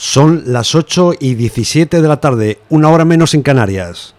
Son las 8:17 de la tarde, una hora menos en Canarias.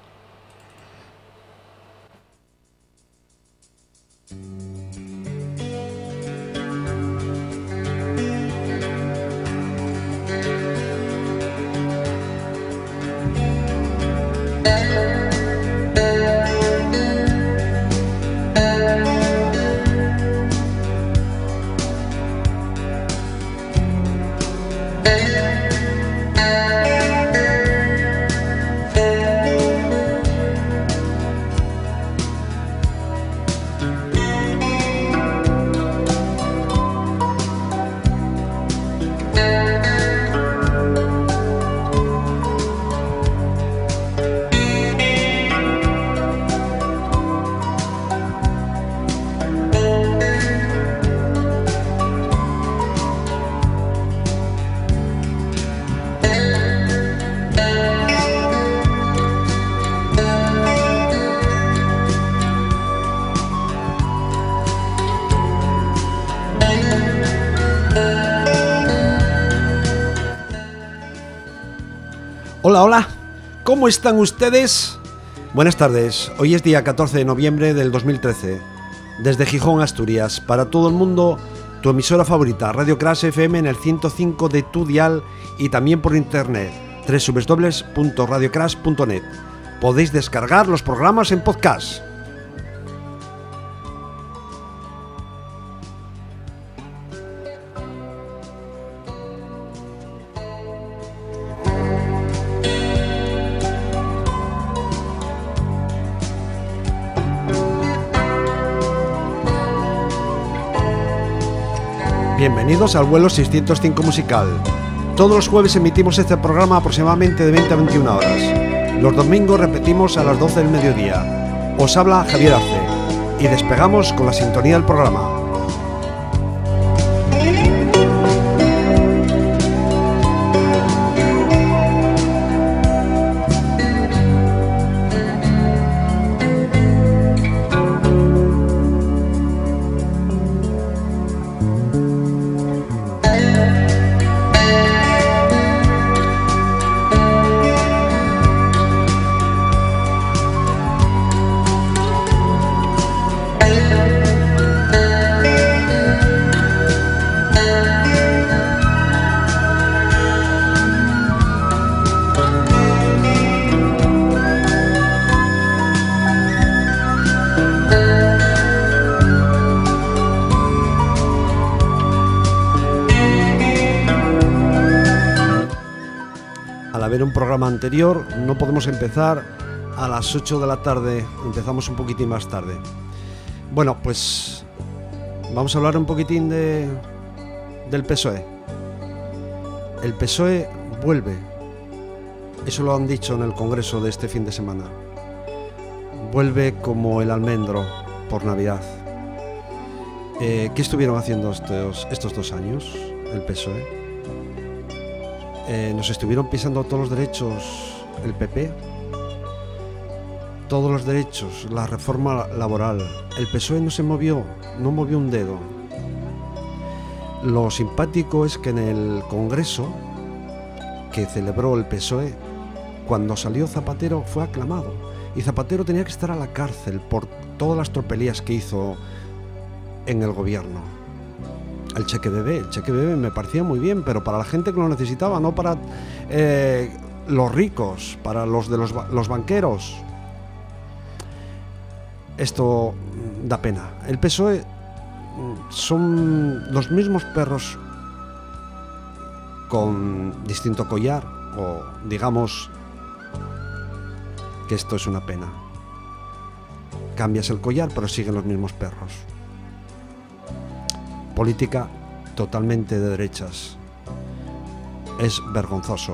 Hola, hola, ¿cómo están ustedes? Buenas tardes, hoy es día 14 de noviembre del 2013. Desde Gijón, Asturias, para todo el mundo, tu emisora favorita, Radio Crash FM en el 105 de tu dial y también por internet, www.radiocrash.net. Podéis descargar los programas en podcast. Bienvenidos al vuelo 605 musical. Todos los jueves emitimos este programa aproximadamente de 20 a 21 horas. Los domingos repetimos a las 12 del mediodía. Os habla Javier Arce y despegamos con la sintonía del programa. Un programa anterior, no podemos empezar a las 8 de la tarde, empezamos un poquitín más tarde. Bueno, pues vamos a hablar un poquitín del PSOE. El PSOE vuelve, eso lo han dicho en el Congreso de este fin de semana. Vuelve como el almendro por Navidad. ¿Qué estuvieron haciendo estos 2 años el PSOE? Nos estuvieron pisando todos los derechos el PP, todos los derechos, la reforma laboral. El PSOE no movió un dedo. Lo simpático es que en el Congreso que celebró el PSOE, cuando salió Zapatero fue aclamado, y Zapatero tenía que estar a la cárcel por todas las tropelías que hizo en el gobierno. El cheque bebé me parecía muy bien, pero para la gente que lo necesitaba, no para los ricos, para los banqueros. Esto da pena. El PSOE son los mismos perros con distinto collar, o digamos que esto es una pena. Cambias el collar, pero siguen los mismos perros. Política totalmente de derechas. Es vergonzoso.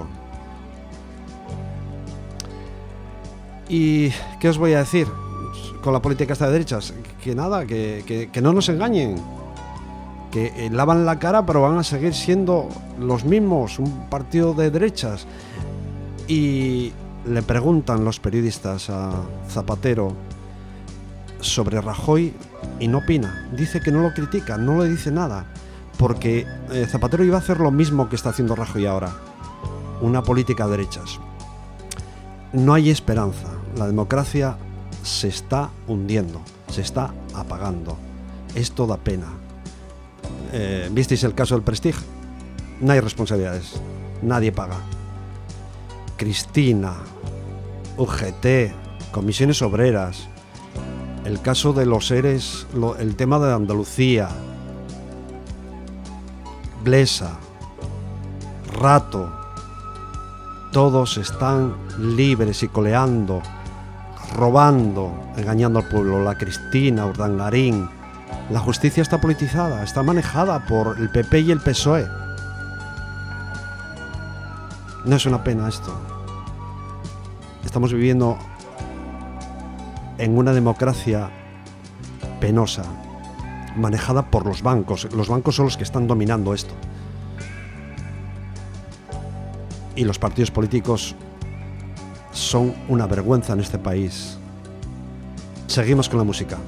¿Y qué os voy a decir con la política esta de derechas? Que nada, que no nos engañen. Que lavan la cara, pero van a seguir siendo los mismos, un partido de derechas. Y le preguntan los periodistas a Zapatero sobre Rajoy y no opina, dice que no lo critica, no le dice nada, porque Zapatero iba a hacer lo mismo que está haciendo Rajoy ahora. una política de derechas. No hay esperanza. La democracia se está hundiendo, se está apagando. Esto da pena. ¿Visteis el caso del Prestige? No hay responsabilidades, nadie paga. Cristina, UGT, comisiones obreras, el caso de los ERES, el tema de Andalucía, Blesa, Rato, todos están libres y coleando, robando, engañando al pueblo. La Cristina, Urdangarín. La justicia está politizada, está manejada por el PP y el PSOE. No es una pena esto. Estamos viviendo en una democracia penosa, manejada por los bancos. Los bancos son los que están dominando esto. Y los partidos políticos son una vergüenza en este país. Seguimos con la música.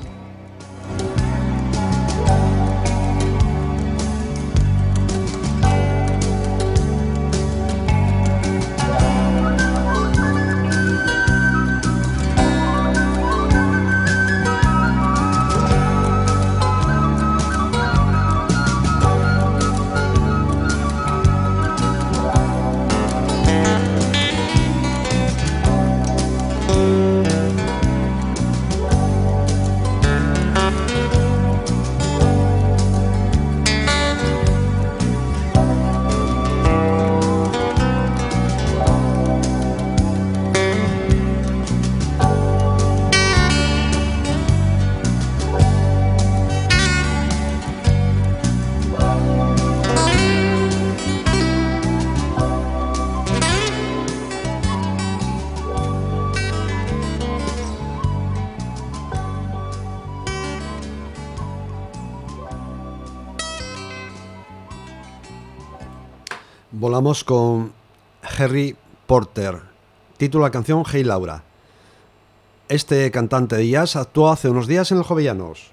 Volamos con Harry Porter. Título de la canción Hey Laura. Este cantante de jazz actuó hace unos días en el Jovellanos.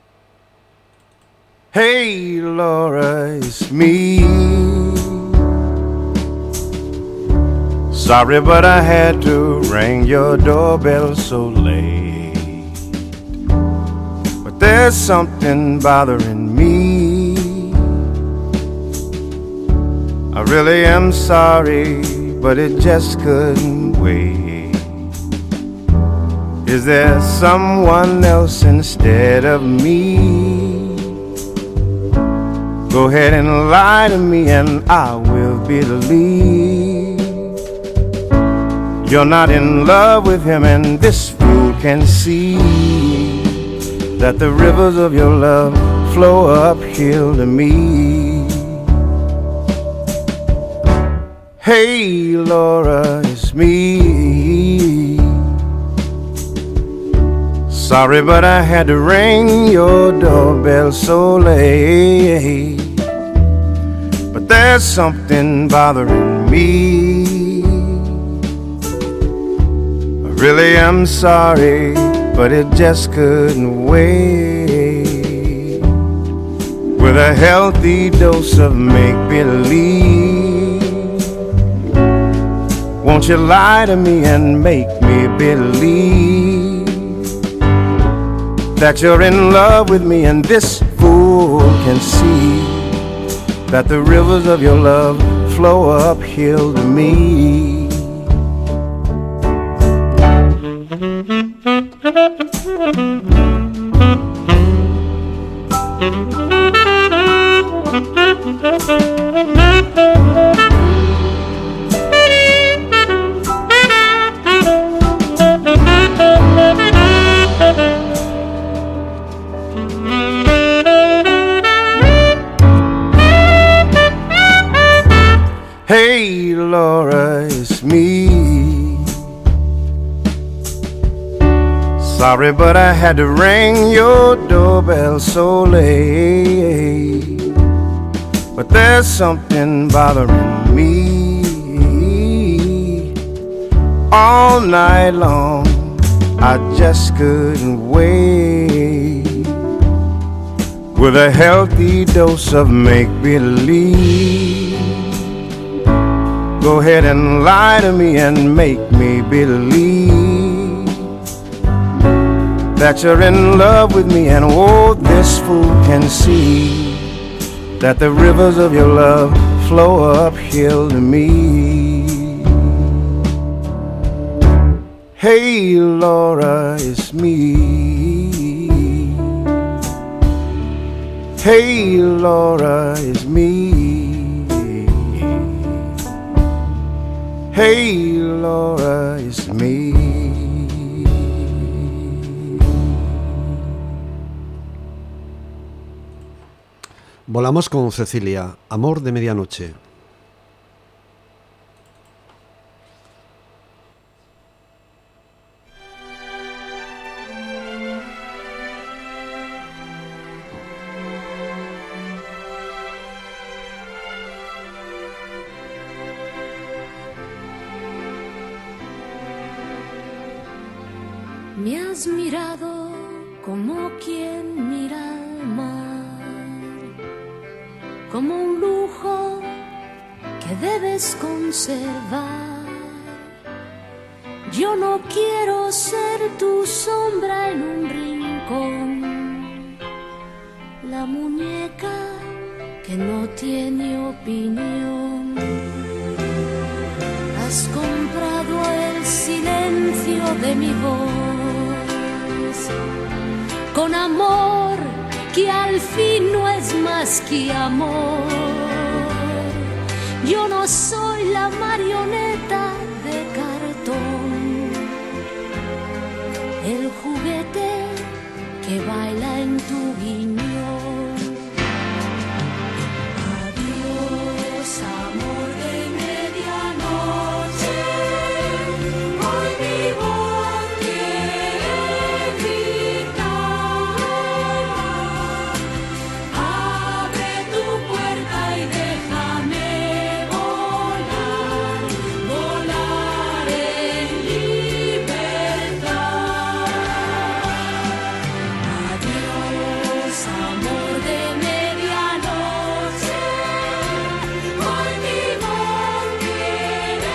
Hey Laura, it's me. Sorry, but I had to ring your doorbell so late. But there's something bothering me. I really am sorry, but it just couldn't wait. Is there someone else instead of me? Go ahead and lie to me and I will believe. You're not in love with him and this fool can see that the rivers of your love flow uphill to me. Hey Laura, it's me. Sorry, but I had to ring your doorbell so late. But there's something bothering me. I really am sorry, but it just couldn't wait. With a healthy dose of make-believe, won't you lie to me and make me believe that you're in love with me and this fool can see that the rivers of your love flow uphill to me. Hey Laura, it's me. Sorry, but I had to ring your doorbell so late. But there's something bothering me. All night long I just couldn't wait. With a healthy dose of make-believe, Go ahead and lie to me and make me believe that you're in love with me, and oh, this fool can see that the rivers of your love flow uphill to me. Hey Laura, it's me. Hey Laura, it's me. Hey Laura, it's me. Volamos con Cecilia, Amor de Medianoche. Me has mirado como quien mira al mar, como un lujo que debes conservar. Yo no quiero ser tu sombra en un rincón, la muñeca que no tiene opinión. Has comprado el silencio de mi voz con amor que al fin no es más que amor. Yo no soy la marioneta de cartón, el juguete que baila en tu guiñón. Adiós, amor de medianoche, hoy mi voz quiere gritar. Abre tu puerta y déjame volar, volar en libertad. Adiós, amor de medianoche, hoy mi voz quiere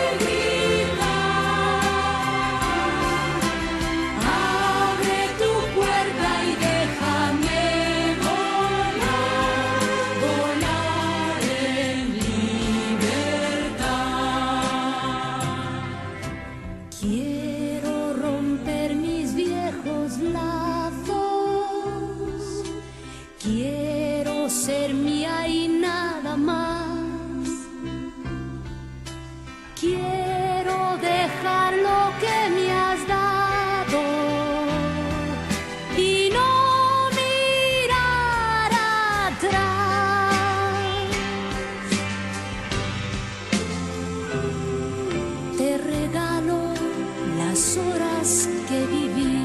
gritar. Abre tu puerta y déjame volar, volar en libertad. Quiero romper mis viejos lazos, quiero ser mía y nada más. Quiero dejar lo que me has dado y no mirar atrás. Te regalo las horas que viví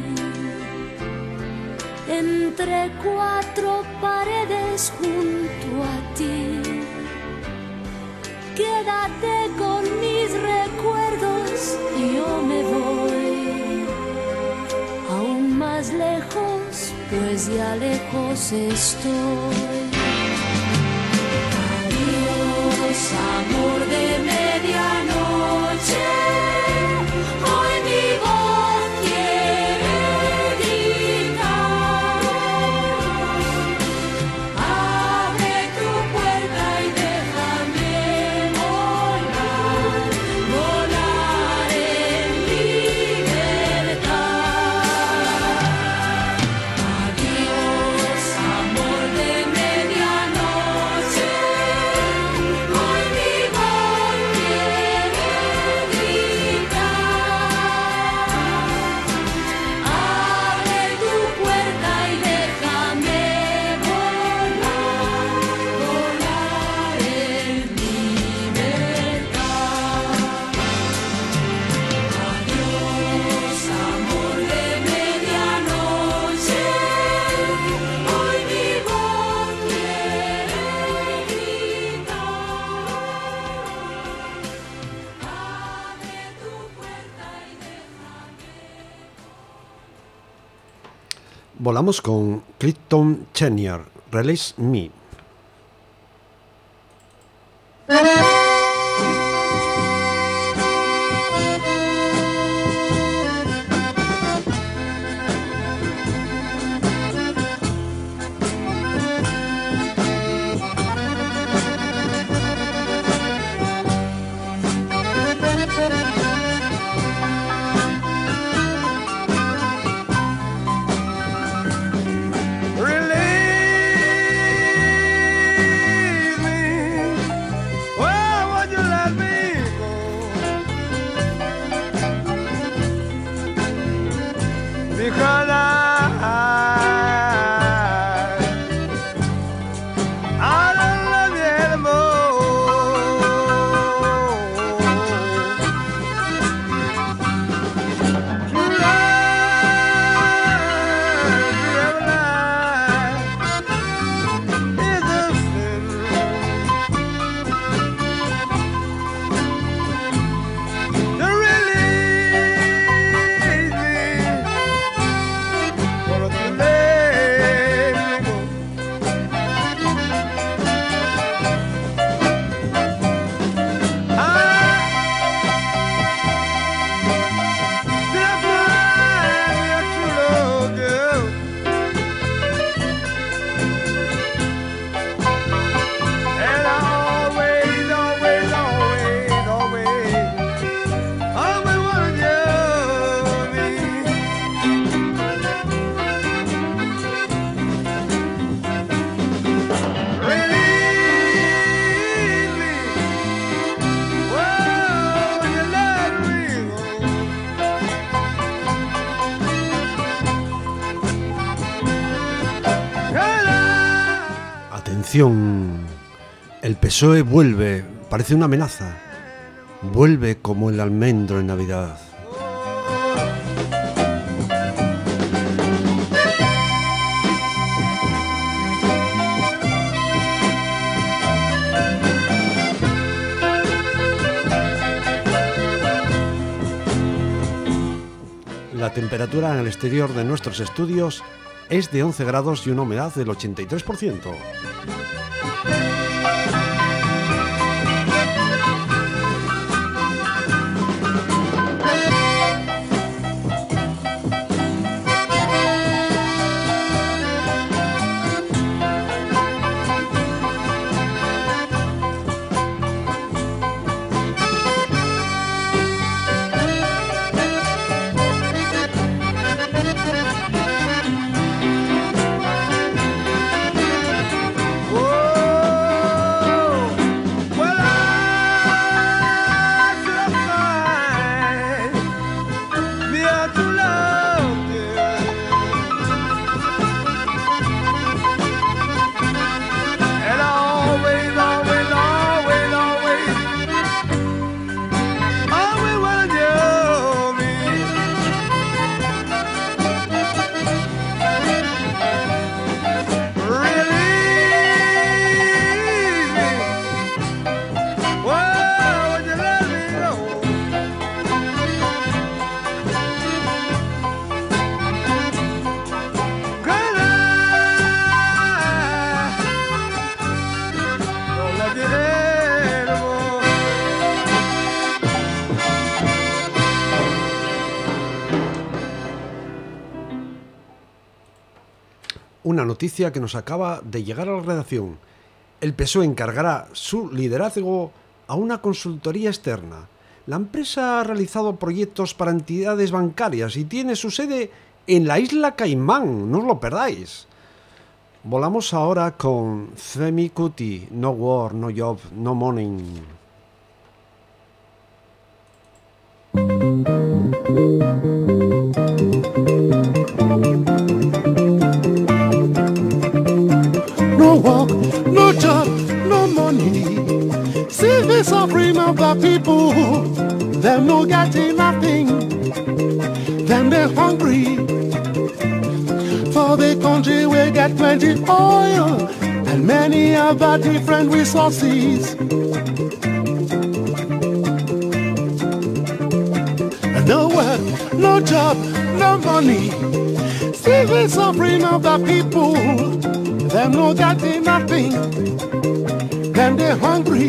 entre cuatro paredes junto a ti. Quédate con mis recuerdos y yo me voy aún más lejos, pues ya lejos estoy. Adiós, amor de medianoche, hoy mi voz quiere gritar. Abre tu puerta y déjame volar, volar en libertad. Adiós, amor de medianoche, hoy mi voz quiere gritar. Abre tu puerta y déjame volar, volar en libertad. Adiós, amor de medianoche, hoy mi voz quiere gritar. Abre tu puerta y déjame. Volamos con Clifton Chenier, Release Me. because I don't love you anymore. True love, forever life is a sin. To release me, wanna to let me go. I did I find me a true love, girl, and I always, always, always, always, always wanted you me. Release me, whoa, you let me go. Atención, el PSOE vuelve, parece una amenaza, vuelve como el almendro en Navidad. La temperatura en el exterior de nuestros estudios es de 11 grados y una humedad del 83%. Una noticia que nos acaba de llegar a la redacción. El PSOE encargará su liderazgo a una consultoría externa. La empresa ha realizado proyectos para entidades bancarias y tiene su sede en la isla Caimán. No os lo perdáis. Volamos ahora con Femi Kuti. No war, no job, no money. No work, no job, no money. See the suffering of the people. Them no getting nothing. Them they hungry. For the country we get plenty oil and many other different resources. No work, no job, no money. See the suffering of the people. Them no getting nothing. Them they hungry.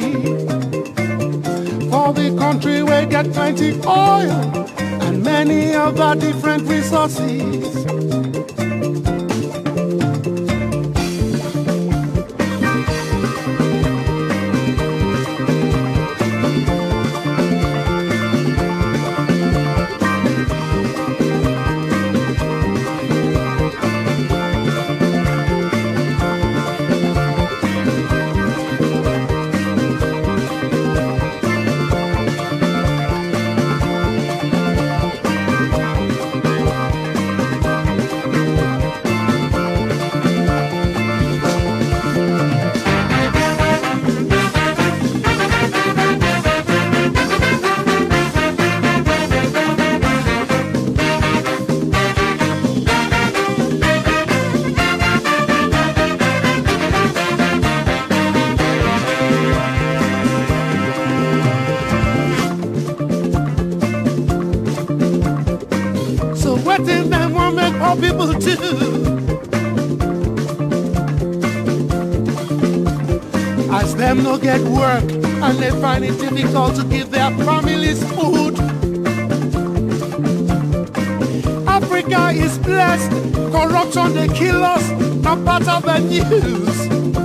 For the country we get plenty oil and many other different resources. Wetin them want make poor people do? As them no get work and they find it difficult to give their families food. Africa is blessed, corruption they kill us, not part of the news.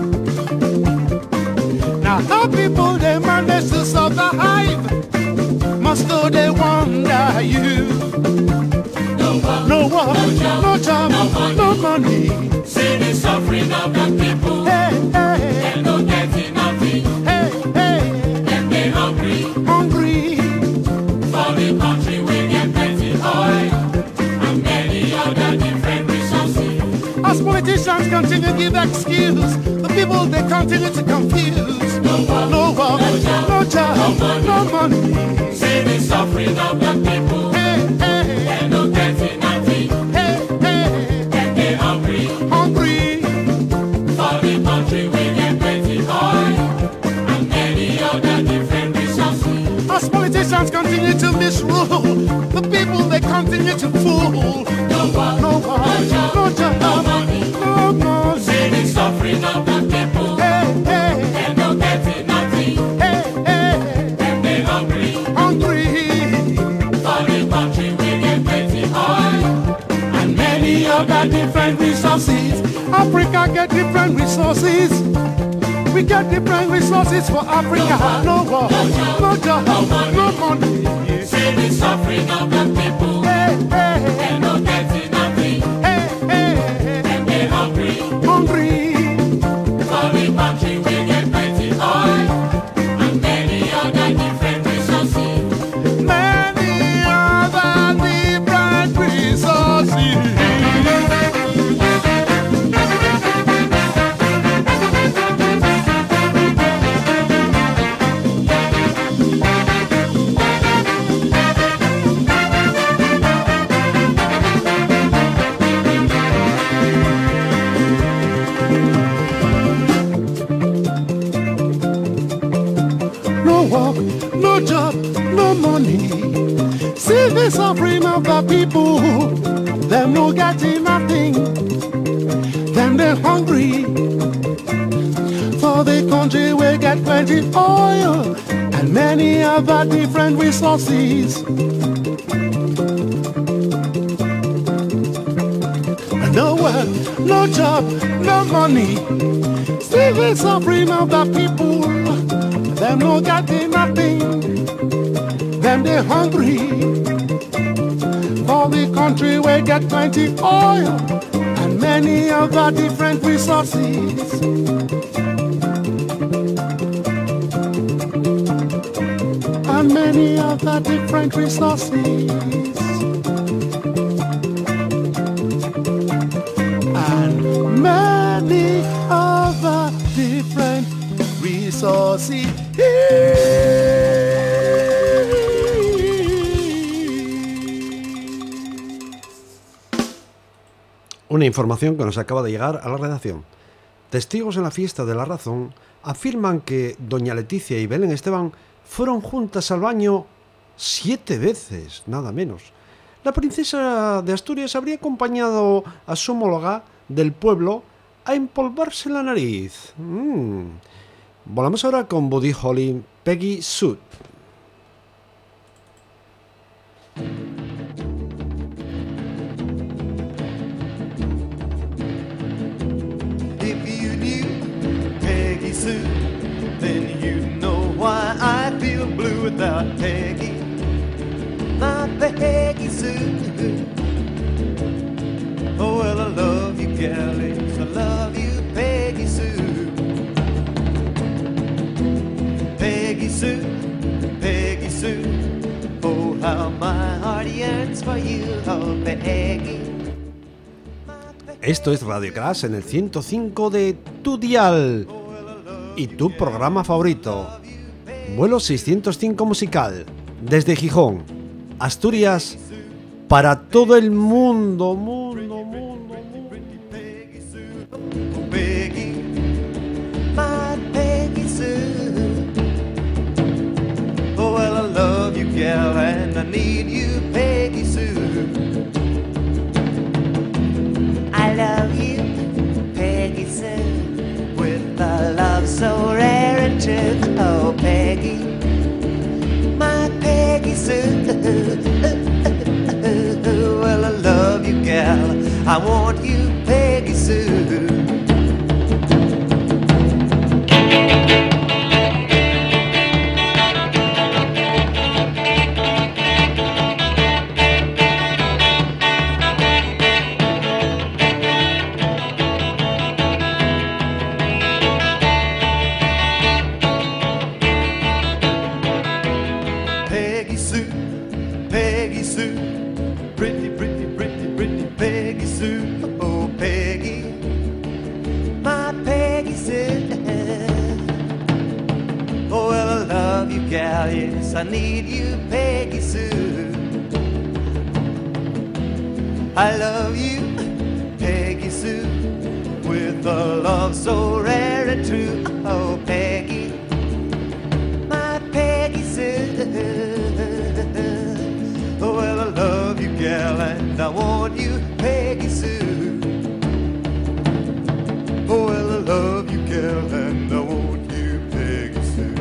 Now how people they manage to survive, must go they wonder you. No work, no job, no money. See the suffering of the people. Hey, hey, They don't get nothing. hey, hey, Them they hungry. hungry. For the country we get plenty oil and many other different resources. As politicians continue to give excuse, the people they continue to confuse. No work, no job, no money. See the suffering of the people. Hey, hey, They don't get nothing. hey, hey, Them they hungry. hungry. For the country we get plenty oil and many other different resources. As politicians continue to misrule, the people they continue to fool. No work, No work, no job, no money. no money. See the suffering of the people. Hey, hey, They don't get nothing. hey, hey, Them they hungry. hungry. For the country we get plenty oil and many other different resources. Africa get different resources. We get different resources for Africa. No war, no job, no money. See the suffering of the people. Hey, hey, They don't get nothing. hey, hey, Them they hungry. hungry. For the country we get plenty oil and many other different resources. Many other different resources. No work, no job, no money. See the suffering of the people. Them no getting nothing. Them they hungry. For the country we get plenty oil and many other different resources. No work, no job, no money. See the suffering of the people. Them no getting nothing. Them they hungry. For the country we get plenty oil and many other different resources. And many other different resources. And many other different resources. Una información que nos acaba de llegar a la redacción. Testigos en la fiesta de la razón afirman que doña Leticia y Belén Esteban fueron juntas al baño 7 veces, nada menos. La princesa de Asturias habría acompañado a su homóloga del pueblo a empolvarse la nariz. Volamos ahora con Buddy Holly, Peggy Sue. If you knew Peggy Sue, then you know why I feel blue without Peggy. My Peggy Sue. Oh, well, I love you, Kelly. I love you, Peggy Sue. Peggy Sue, Peggy Sue. Oh, how my heart yearns for you, oh, Peggy. Esto es Radio Crash en el 105 de tu dial y tu programa favorito. Vuelo 605 musical desde Gijón, Asturias, para todo el mundo. Peggy, my Peggy Sue. Oh, well, I love you, gal, and I need you, Peggy Sue. I want you, Peggy Sue. Yes, I need you, Peggy Sue. I love you, Peggy Sue, with a love so rare and true. Oh, Peggy, my Peggy Sue. Oh, well, I love you, gal, and I want you, Peggy Sue. Oh, well, I love you, gal, and I want you, Peggy Sue.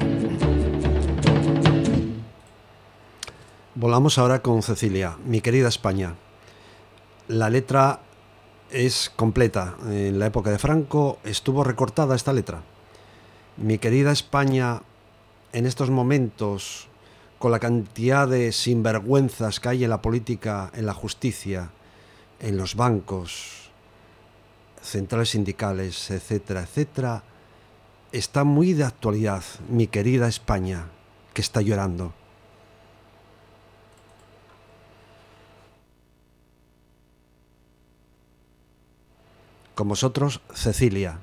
Volamos ahora con Cecilia, mi querida España. La letra es completa. En la época de Franco estuvo recortada esta letra. Mi querida España, en estos momentos, con la cantidad de sinvergüenzas que hay en la política, en la justicia, en los bancos, centrales sindicales, etcétera, etcétera, está muy de actualidad. Mi querida España, que está llorando. Con vosotros, Cecilia.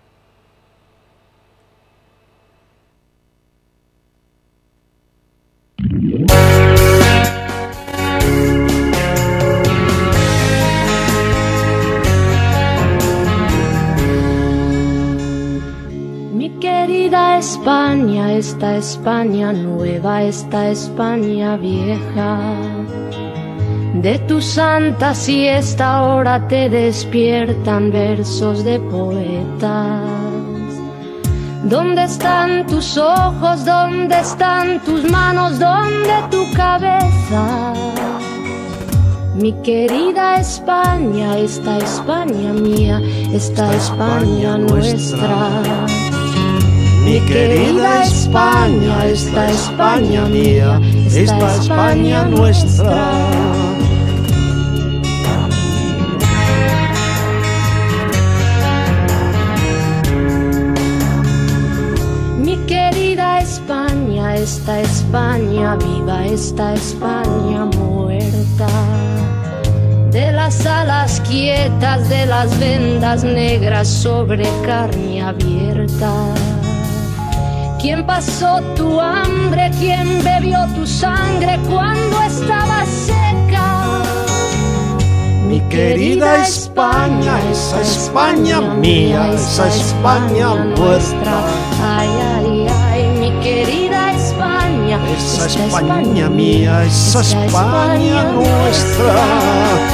Mi querida España, esta España nueva, esta España vieja. De tu santa siesta ahora te despiertan versos de poetas. ¿Dónde están tus ojos? ¿Dónde están tus manos? ¿Dónde tu cabeza? Mi querida España, esta España mía, esta España nuestra. Mi querida España, esta España mía, esta España nuestra. Mi querida España, esta España viva, esta España muerta. De las alas quietas, de las vendas negras sobre carne abierta. ¿Quién pasó tu hambre? ¿Quién bebió tu sangre cuando estaba seca? Mi querida España, esa España mía, esa España nuestra. Ay, ay, ay, mi querida España, esa España mía, esa España nuestra.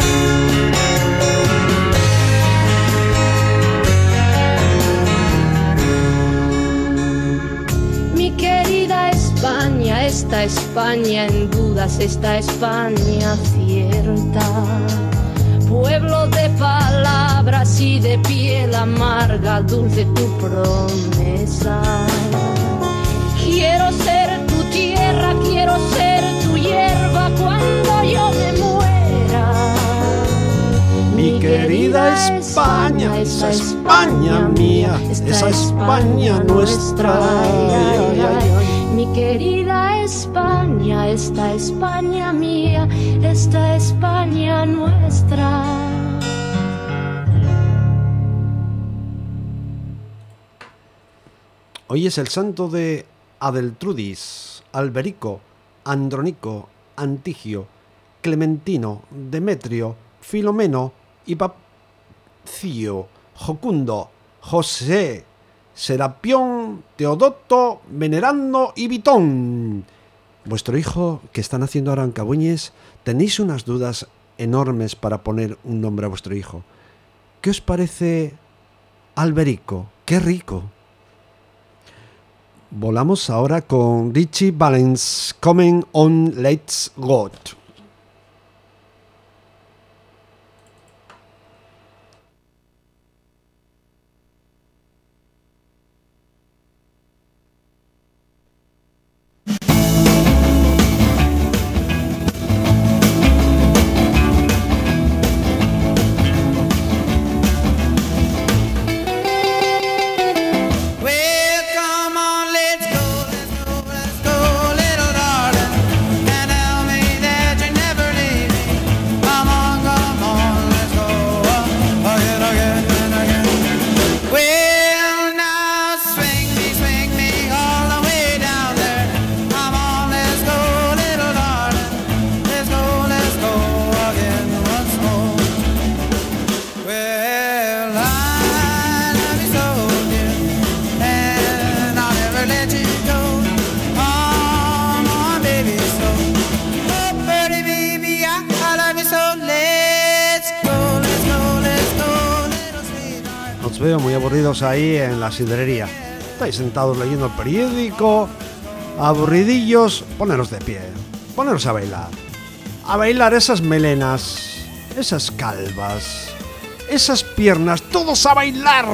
Esta España en dudas, esta España cierta. Pueblo de palabras y de piel amarga, dulce tu promesa. Quiero ser tu tierra, quiero ser tu hierba cuando yo me muera. Mi querida España, esa España mía, esa España nuestra. Ay, ay, ay. Mi querida España, esta España mía, esta España nuestra. Hoy es el santo de Adeltrudis, Alberico, Andronico, Antigio, Clementino, Demetrio, Filomeno, Hipacio, Jocundo, José, Serapión, Teodoto, Venerando y Vitón. Vuestro hijo, que están haciendo ahora en Cabuñes, tenéis unas dudas enormes para poner un nombre a vuestro hijo. ¿Qué os parece Alberico? ¡Qué rico! Volamos ahora con Richie Valens, Coming on Let's Go. Os veo muy aburridos ahí en la sidrería. Estáis sentados leyendo el periódico, aburridillos. Poneros de pie, poneros a bailar. A bailar esas melenas, esas calvas, esas piernas, todos a bailar.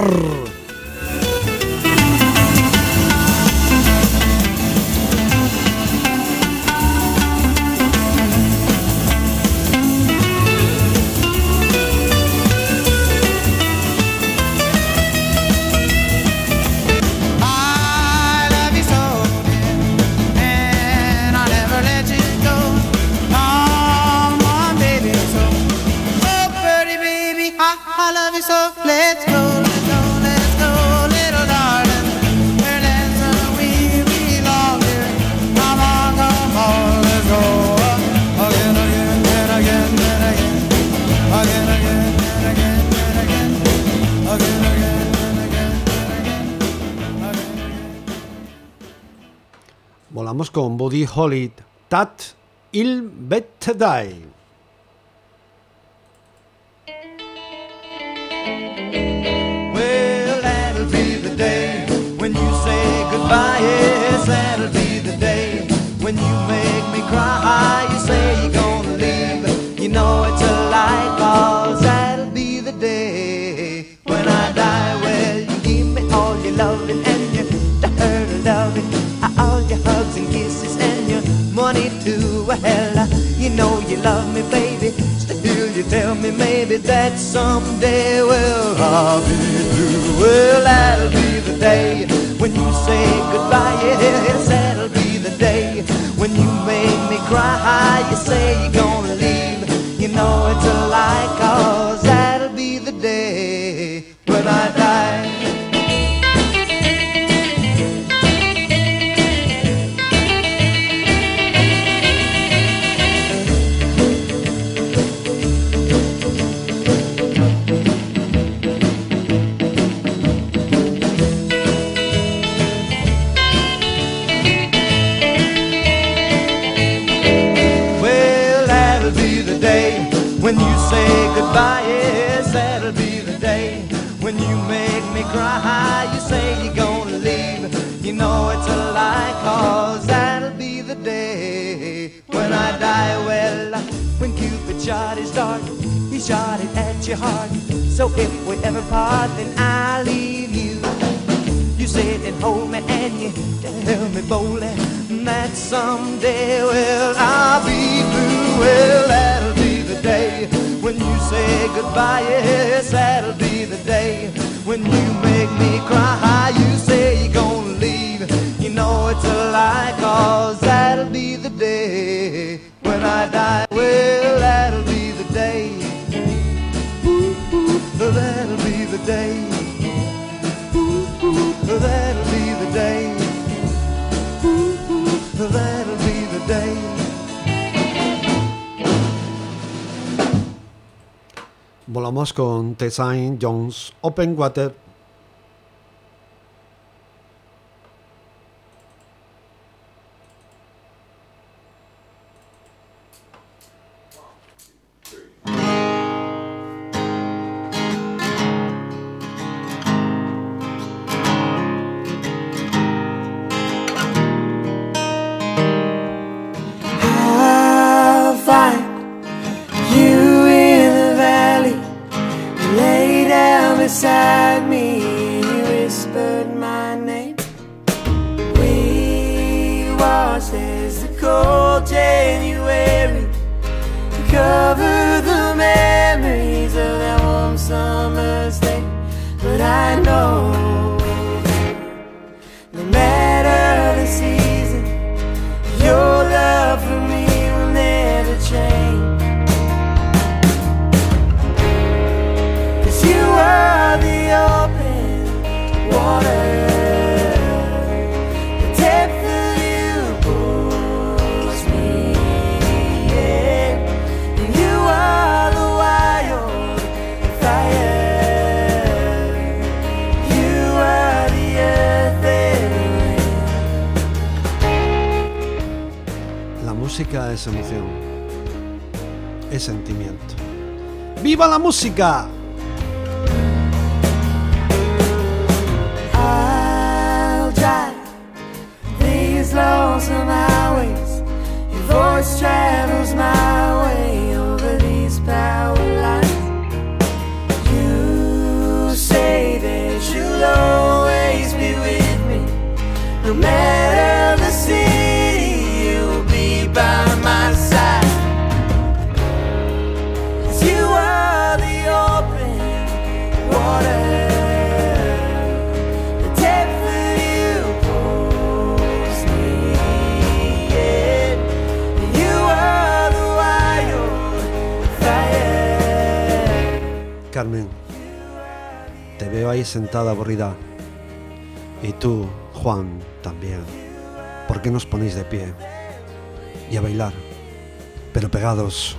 So let's go, let's go, let's go, little darling. Where dancing we belong here. Come on, let's go. Again, again, and again, and again. Again, again, and again, and again. Again, again, and again, and again. Volamos con Buddy Holly, Tat il Bettedai. Yes, that'll be the day when you make me cry. You say you're gonna leave, you know it's a lie, 'cause that'll be the day when I die. Well, you give me all your loving and your loving, all your hugs and kisses and your money too. Well, you know you love me, baby. Still you tell me maybe that someday, well, I'll be through. Well, that'll be the day when you say goodbye. Yes, that'll be the day when you make me cry. You say you're gonna leave, you know it's a lie, 'cause that'll be the day when I die. When you say goodbye, yes, that'll be the day when you make me cry. You say you're gonna leave, you know it's a lie, 'cause that'll be the day when I die. Well, when Cupid shot his dart, he shot it at your heart. So if we ever part, then I'll leave you. You sit and hold me and you tell me boldly that someday, well, I'll be through. Well, that'll be the day when you say goodbye. Yes, that'll be the day when you make me cry. You say you're gonna leave, you know it's a lie, 'cause that'll be the day when I die. Well, that'll be the day. Ooh, ooh, that'll be the day. Ooh, ooh, that'll be the day. Ooh, ooh, that'll be the day. Volamos con Tessin Jones, Open Water. I'll find you in the valley. Lay down beside me, you whispered my name. We watched as the cold January covered the memories of that warm summer's day. But I know no matter the season, your love for me will never change. You are the open water, the depth of you pulls me, yeah. And you are the wild fire, you are the earth and rain. La música es emoción, es sentimiento. ¡Viva la música! lonesome highways. Your voice travels my way over these power lines. You say that you'll always be with me, no matter the city, you'll be by my side. 'Cause you are the open water, the depth that you pulls me in. You are the wildfire. Carmen, te veo ahí sentada aburrida. Y tú, Juan, también. ¿Por qué nos ponéis de pie? Y a bailar, pero pegados.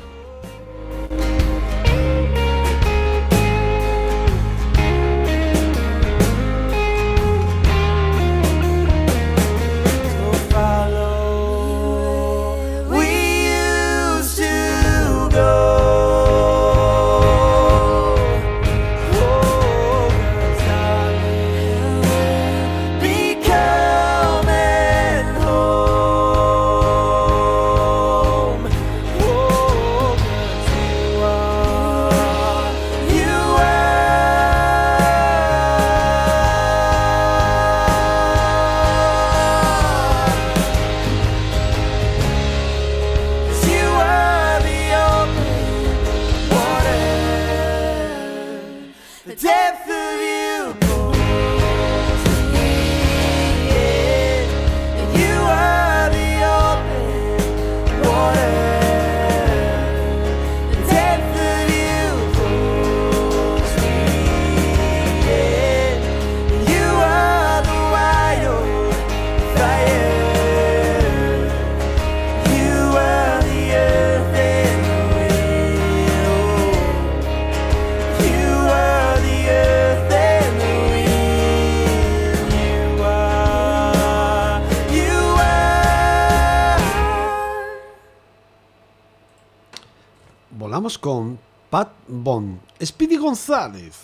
Volamos con Pat Bond, Speedy González.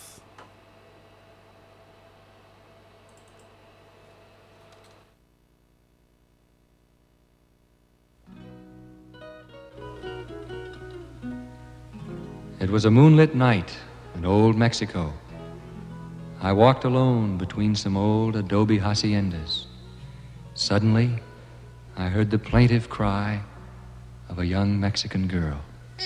It was a moonlit night in old Mexico. I walked alone between some old adobe haciendas. Suddenly, I heard the plaintive cry of a young Mexican girl.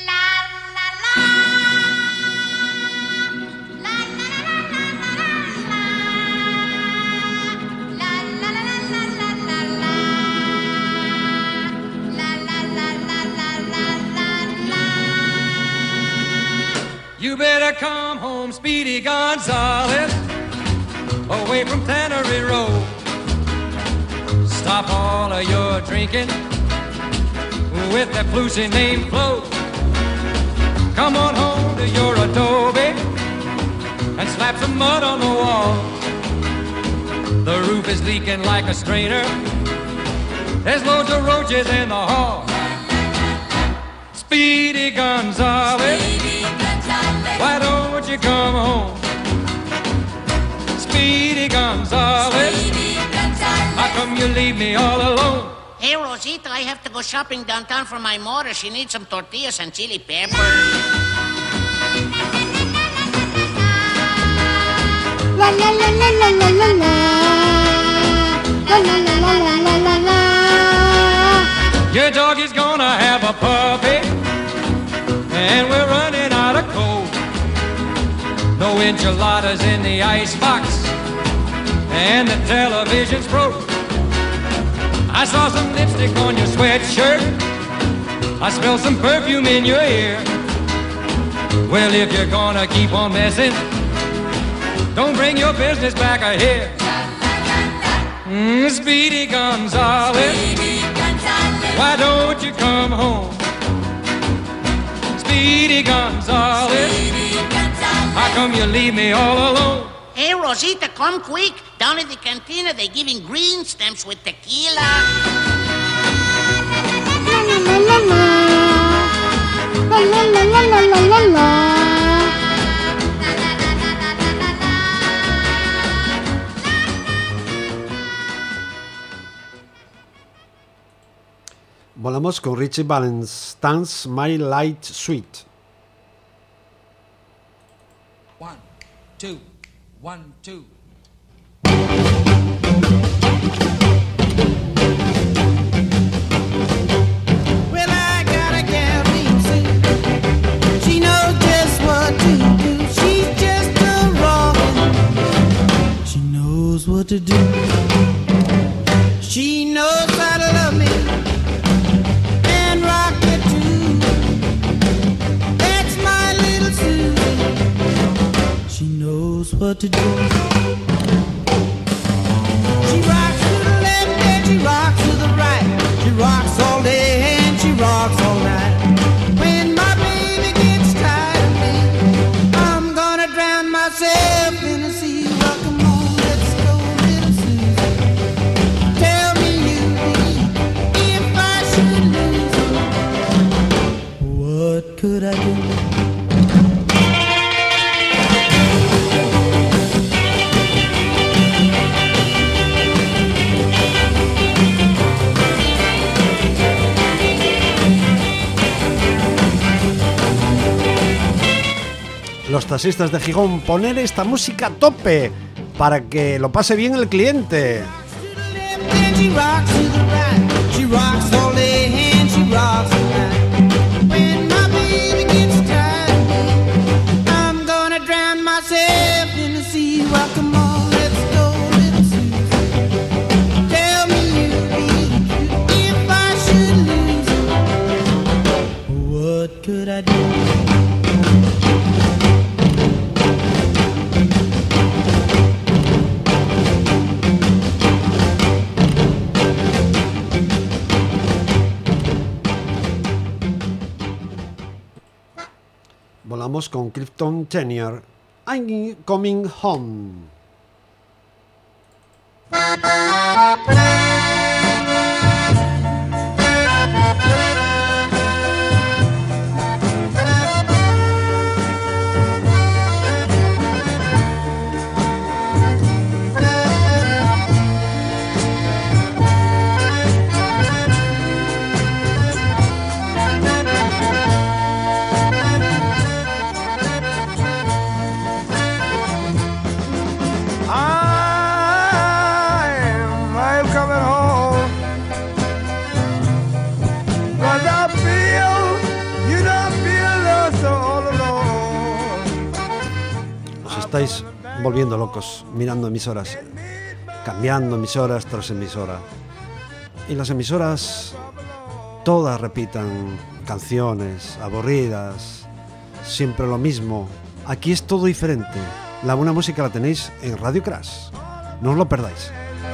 You better come home, Speedy Gonzales, away from Tannery Road. Stop all of your drinking with that flusy name Flo. Come on home to your adobe and slap some mud on the wall. The roof is leaking like a strainer. There's loads of roaches in the hall. Speedy Gonzales, why don't you come home? Speedy Gonzales, how come you leave me all alone? Hey, Rosita, I have to go shopping downtown for my mother. She needs some tortillas and chili pepper. La la la la la la la la. La la la la la la la la. Your dog is gonna have a puppy, and we're running out of coal. No enchiladas in the icebox, and the television's broke. I saw some lipstick on your sweatshirt. I smell some perfume in your ear. Well, if you're gonna keep on messing, don't bring your business back here. Speedy Gonzales, why don't you come home? Speedy Gonzales, how come you leave me all alone? Hey, Rosita, come quick. Down in the cantina, they're giving green stamps with tequila. La la la la la. La la la la la la la la. Volamos con Richie Valens, Dance My Light Sweet. 1, 2, 1, 2. Well, I got a gal named Sue. She knows just what to do. She's just a rockin'. She knows what to do. She knows how to love me and rock me too. That's my little Susie. She knows what to do. She rocks to the left and she rocks to the right. She rocks all day and she rocks all night. When my baby gets tired of me, I'm gonna drown myself in the sea. Well, come on, let's go, little Susie. Tell me you believe if I should lose her, what could I do? Los taxistas de Gijón, poner esta música a tope para que lo pase bien el cliente. And she rocks to the right. She rocks all day and she rocks all night. When my baby gets tired of me, I'm gonna drown myself in the sea. Well, come on, let's go, little Susie. Tell me you believe if I should lose her, what could I do? Volamos con Clifton Chenier, I'm Coming Home. I'm coming home. 'Cause I feel, you don't feel so all alone. Os estáis volviendo locos mirando emisoras, cambiando emisoras tras emisora. Y las emisoras todas repitan canciones aburridas, siempre lo mismo. Aquí es todo diferente. La buena música la tenéis en Radio Crash. No os lo perdáis.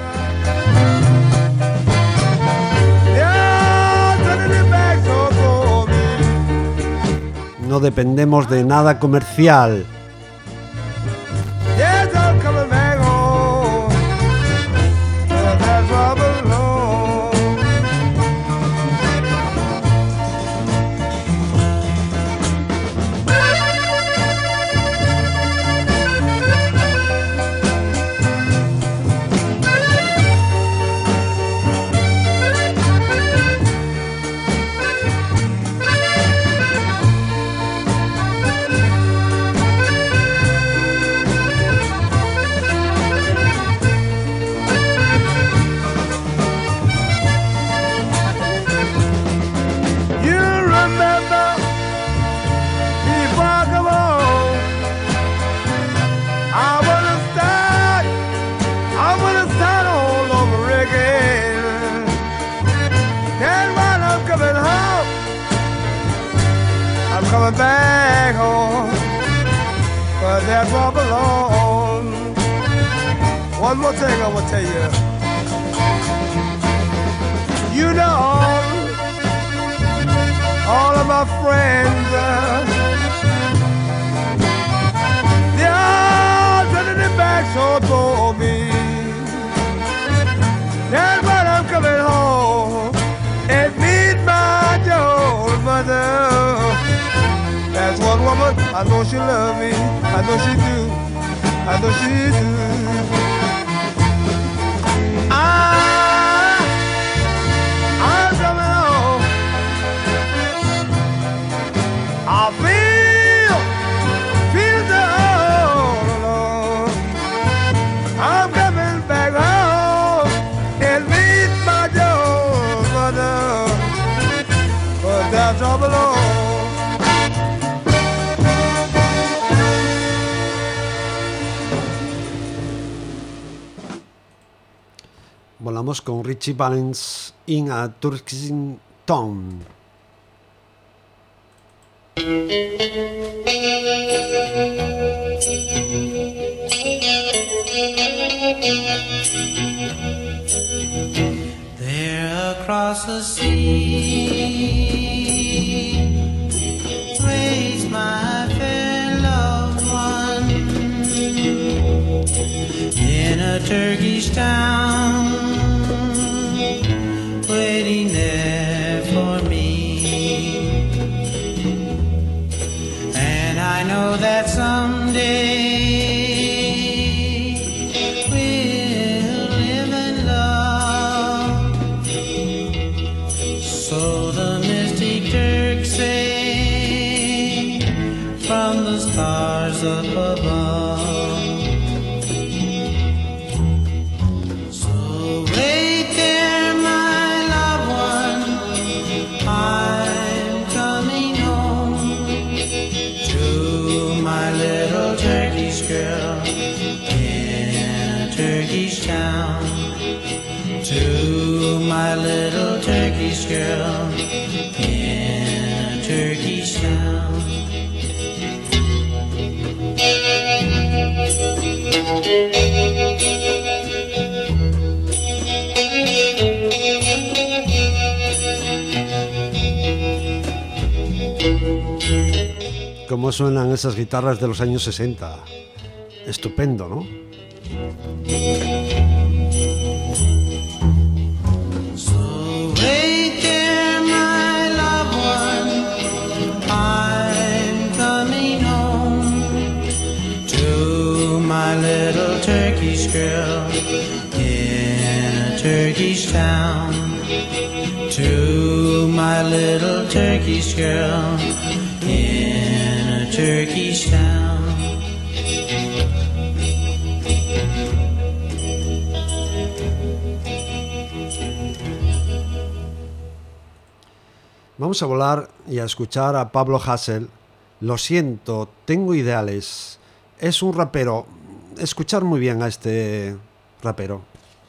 No dependemos de nada comercial. Yes, I'm coming back home. 'Cause that's where I belong. You remember before I come home, I wanna start all over again. And when I'm coming home, I'm coming back home, 'cause that's where I belong. One more thing I want to tell you. You know, all of my friends, they all turning their backs on me. That's when I'm coming home and meet my old mother. That's one woman, I know she love me, I know she do, I know she do. I'm coming home. hablamos con Ritchie Valens in a Turkish Town. There across the sea waits my fair loved one in a Turkish town, waiting there for me. And I know that someday we'll live in love. So the mystic Turks say from the stars up above. So wait there, my loved one, I'm coming home to my little Turkish girl in a Turkish town. To my little Turkish girl in a Turkish town. ¿Cómo suenan esas guitarras de los años 60? Estupendo, ¿no? So wait there, my loved one, I'm coming home to my little Turkish girl in a Turkish town. To my little Turkish girl in a Turkish town. Vamos a volar y a escuchar a Pablo Hassel. Lo siento, tengo ideales. Es un rapero. Escuchar muy bien a este rapero.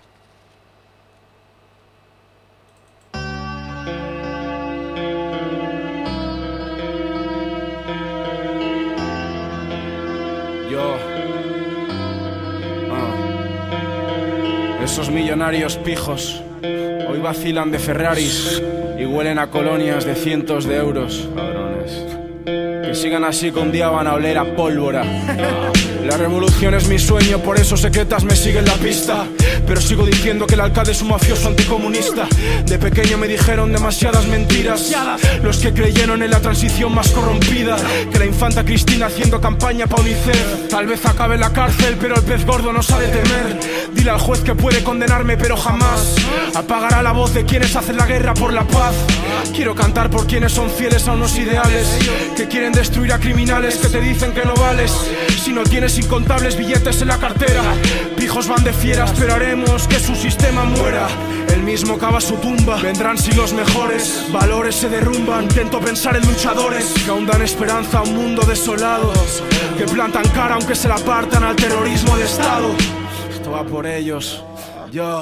Esos millonarios pijos hoy vacilan de Ferraris y huelen a colonias de cientos de euros. Cabrones. Que sigan así, que un día van a oler a pólvora. La revolución es mi sueño, por eso secretas me siguen la pista. Pero sigo diciendo que el alcalde es un mafioso anticomunista. De pequeño me dijeron demasiadas mentiras los que creyeron en la transición más corrompida. Que la infanta Cristina haciendo campaña pa' UNICEF. Tal vez acabe en la cárcel, pero el pez gordo no sabe temer. Dile al juez que puede condenarme, pero jamás apagará la voz de quienes hacen la guerra por la paz. Quiero cantar por quienes son fieles a unos ideales, que quieren destruir a criminales, que te dicen que no vales si no tienes incontables billetes en la cartera. Pijos van de fieras, pero haremos que su sistema muera. El mismo cava su tumba. Vendrán siglos mejores, valores se derrumban. Intento pensar en luchadores que aún dan esperanza a un mundo desolado, que plantan cara aunque se la partan al terrorismo de Estado. Esto va por ellos. Yo,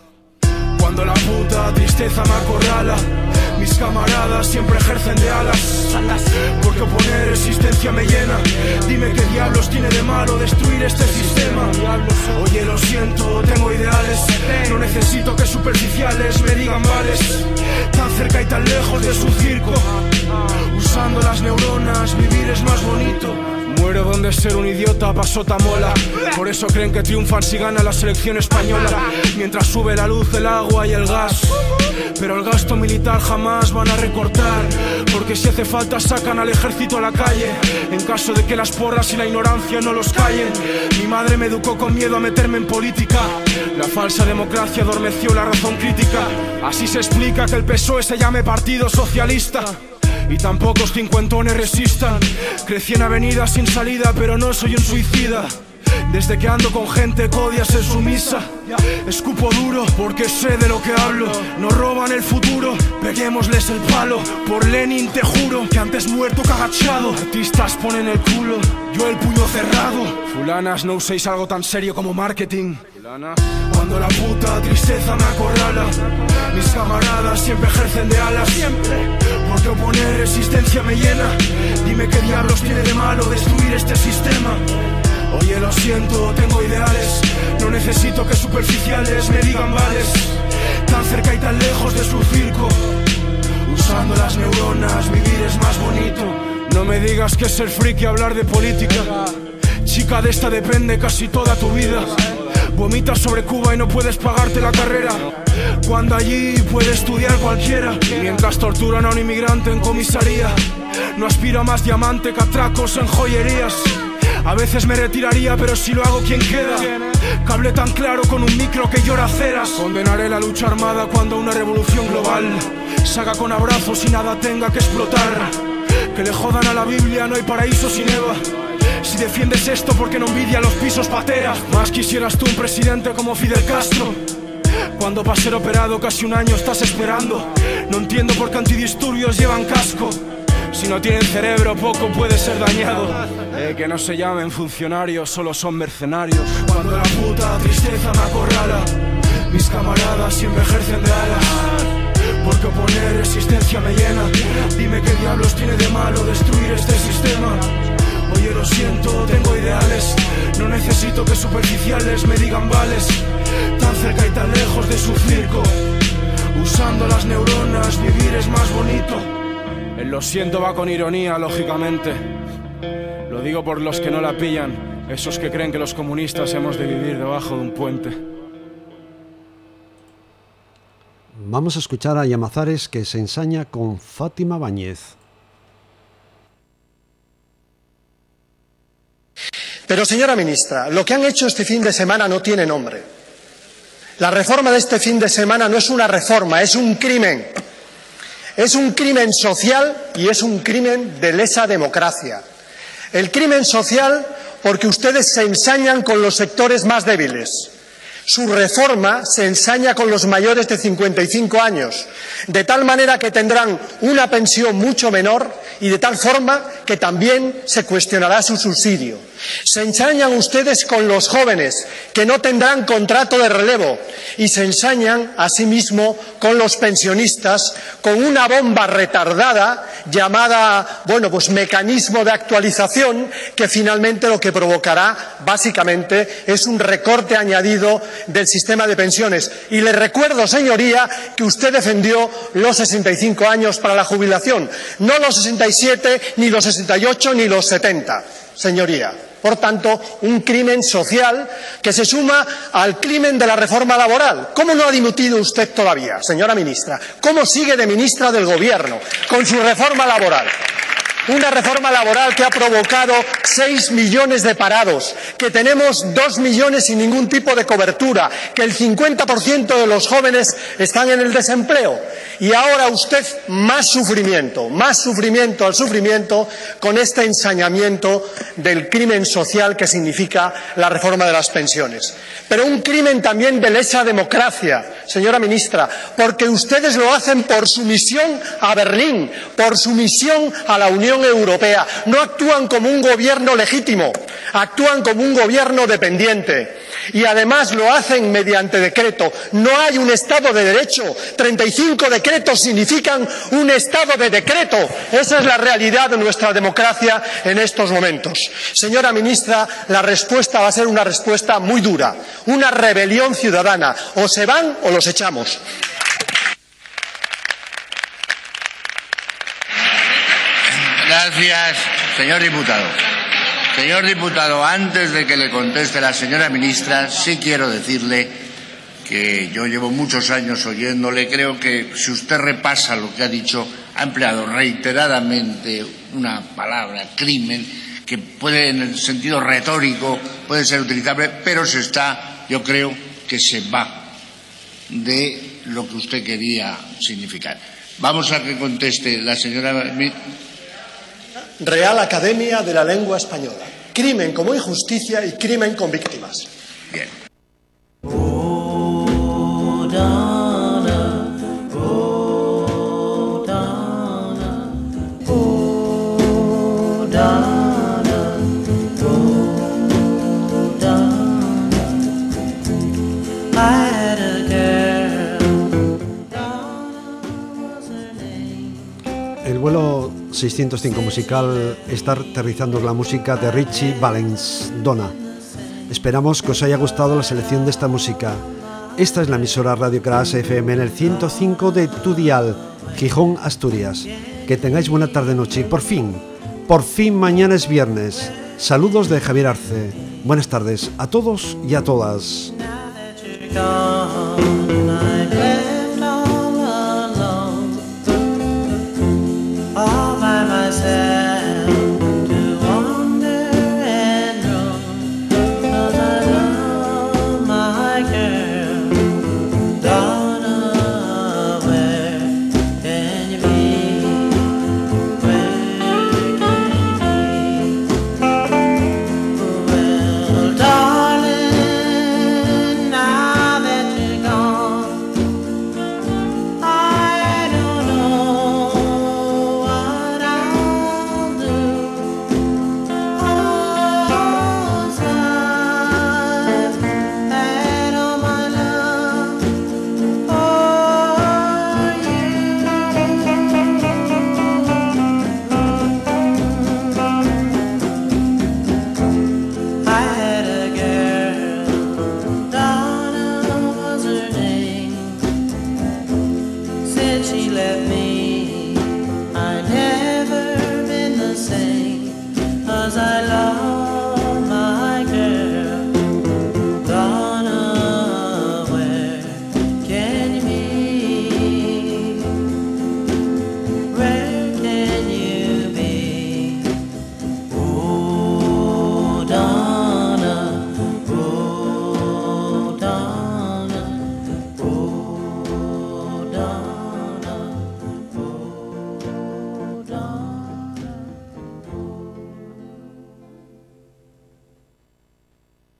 cuando la puta tristeza me acorrala, mis camaradas siempre ejercen de alas, porque oponer resistencia me llena. Dime qué diablos tiene de malo destruir este sistema. Oye, lo siento, tengo ideales. No necesito que superficiales me digan vales. Tan cerca y tan lejos de su circo. Usando las neuronas, vivir es más bonito. Muero donde ser un idiota pasota mola. Por eso creen que triunfan si gana la selección española. Mientras sube la luz, el agua y el gas. Pero el gasto militar jamás van a recortar, porque si hace falta sacan al ejército a la calle, en caso de que las porras y la ignorancia no los callen. Mi madre me educó con miedo a meterme en política. La falsa democracia adormeció la razón crítica. Así se explica que el PSOE se llame Partido Socialista y tan pocos cincuentones resistan. Crecí en avenidas sin salida, pero no soy un suicida. Desde que ando con gente que odia ser sumisa, escupo duro porque sé de lo que hablo. Nos roban el futuro, peguémosles el palo. Por Lenin te juro que antes muerto que agachado. Artistas ponen el culo, yo el puño cerrado. Fulanas, no uséis algo tan serio como marketing. Cuando la puta tristeza me acorrala, mis camaradas siempre ejercen de alas. Porque oponer resistencia me llena. Dime qué diablos tiene de malo destruir este sistema. Oye, lo siento, tengo ideales. No necesito que superficiales me digan vales. Tan cerca y tan lejos de su circo. Usando las neuronas, vivir es más bonito. No me digas que es ser friki hablar de política. Chica, de esta depende casi toda tu vida. Vomitas sobre Cuba y no puedes pagarte la carrera, cuando allí puede estudiar cualquiera. Mientras torturan a un inmigrante en comisaría, no aspiro a más diamante que atracos en joyerías. A veces me retiraría, pero si lo hago, ¿quién queda? Cable tan claro con un micro que llora ceras. Condenaré la lucha armada cuando una revolución global se haga con abrazos y nada tenga que explotar. Que le jodan a la Biblia, no hay paraíso sin Eva. Si defiendes esto porque no envidia los pisos pateras. Más quisieras tú un presidente como Fidel Castro. Cuando para ser operado casi un año estás esperando. No entiendo por qué antidisturbios llevan casco. Si no tienen cerebro poco puede ser dañado. Que no se llamen funcionarios, solo son mercenarios. Cuando la puta tristeza me acorrala, mis camaradas siempre ejercen de alas. Porque oponer resistencia me llena. Dime qué diablos tiene de malo destruir este sistema. Oye, lo siento, tengo ideales. No necesito que superficiales me digan vales. Tan cerca y tan lejos de su circo. Usando las neuronas, vivir es más bonito. El lo siento va con ironía, lógicamente. Lo digo por los que no la pillan. Esos que creen que los comunistas hemos de vivir debajo de un puente. Vamos a escuchar a Llamazares, que se ensaña con Fátima Báñez. Pero, señora ministra, lo que han hecho este fin de semana no tiene nombre. La reforma de este fin de semana no es una reforma, es un crimen. Es un crimen social y es un crimen de lesa democracia. El crimen social porque ustedes se ensañan con los sectores más débiles. Su reforma se ensaña con los mayores de 55 años, de tal manera que tendrán una pensión mucho menor y de tal forma que también se cuestionará su subsidio. Se ensañan ustedes con los jóvenes, que no tendrán contrato de relevo, y se ensañan asimismo con los pensionistas, con una bomba retardada llamada, mecanismo de actualización, que finalmente lo que provocará básicamente es un recorte añadido del sistema de pensiones. Y le recuerdo, señoría, que usted defendió los 65 años para la jubilación, no los 67, ni los 68, ni los 70, señoría. Por tanto, un crimen social que se suma al crimen de la reforma laboral. ¿Cómo no ha dimitido usted todavía, señora ministra? ¿Cómo sigue de ministra del Gobierno con su reforma laboral? Una reforma laboral que ha provocado 6 millones de parados, que tenemos 2 millones sin ningún tipo de cobertura, que el 50% de los jóvenes están en el desempleo. Y ahora usted más sufrimiento al sufrimiento con este ensañamiento del crimen social que significa la reforma de las pensiones. Pero un crimen también de lesa democracia, señora ministra, porque ustedes lo hacen por sumisión a Berlín, por sumisión a la Unión Europea. No actúan como un gobierno legítimo, actúan como un gobierno dependiente. Y además lo hacen mediante decreto. No hay un Estado de Derecho. 35 decretos significan un Estado de decreto. Esa es la realidad de nuestra democracia en estos momentos. Señora ministra, la respuesta va a ser una respuesta muy dura, una rebelión ciudadana. O se van o los echamos. Gracias, señor diputado. Señor diputado, antes de que le conteste la señora ministra, sí quiero decirle que yo llevo muchos años oyéndole. Creo que si usted repasa lo que ha dicho, ha empleado reiteradamente una palabra, crimen, que puede, en el sentido retórico, puede ser utilizable, pero yo creo que se va de lo que usted quería significar. Vamos a que conteste la señora ministra. Real Academia de la Lengua Española. crimen como injusticia y crimen con víctimas. Bien. El vuelo 605 musical está aterrizando con la música de Richie Valens, Donna. Esperamos que os haya gustado la selección de esta música. Esta es la emisora Radio Crash FM en el 105 de tu dial, Gijón, Asturias. Que tengáis buena tarde-noche y por fin mañana es viernes. Saludos de Javier Arce. Buenas tardes a todos y a todas. Donna.